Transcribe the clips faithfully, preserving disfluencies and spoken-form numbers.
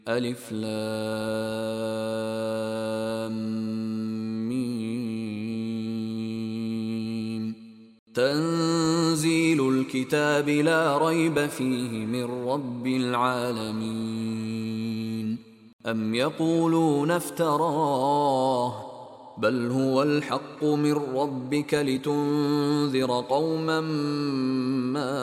ألف لام ميم. تنزيل الكتاب لا ريب فيه من رب العالمين. أم يقولون افتراه بل هو الحق من ربك لتنذر قوما ما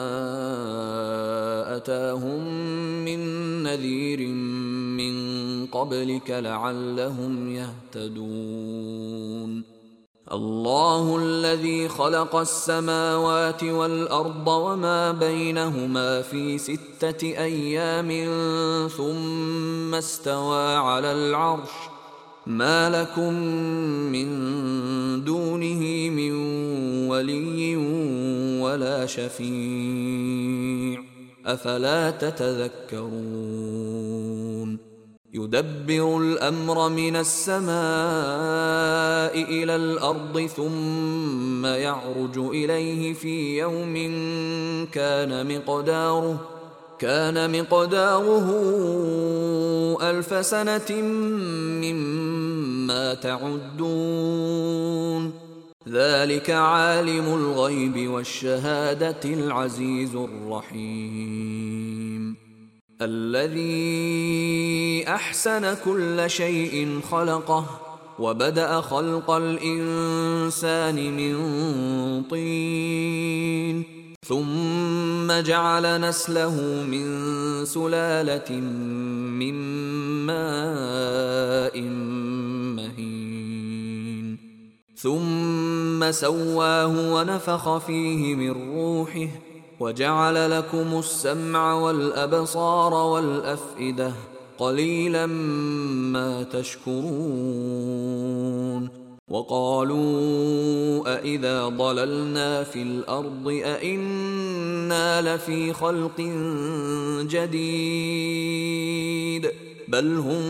أتاهم من نذير من قبلك لعلهم يهتدون. الله الذي خلق السماوات والأرض وما بينهما في ستة أيام ثم استوى على العرش ما لكم من دونه من ولي ولا شفيع أفلا تتذكرون. يدبر الأمر من السماء إلى الأرض ثم يعرج إليه في يوم كان مقداره كان مقداره ألف سنة مما تعدون. ذلك عالم الغيب والشهادة العزيز الرحيم. الذي أحسن كل شيء خلقه وبدأ خلق الإنسان من طين ثم جعل نسله من سلالة من ماء مهين ثم سواه ونفخ فيه من روحه وجعل لكم السمع والأبصار والأفئدة قليلا ما تشكرون. وقالوا أإذا ضللنا في الأرض أإنا لفي خلق جديد بل هم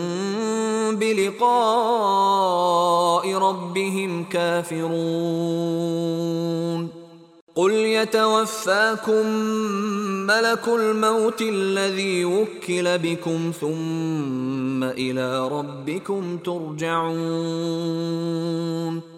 بلقاء ربهم كافرون. قل يتوفاكم ملك الموت الذي وكل بكم ثم إلى ربكم ترجعون.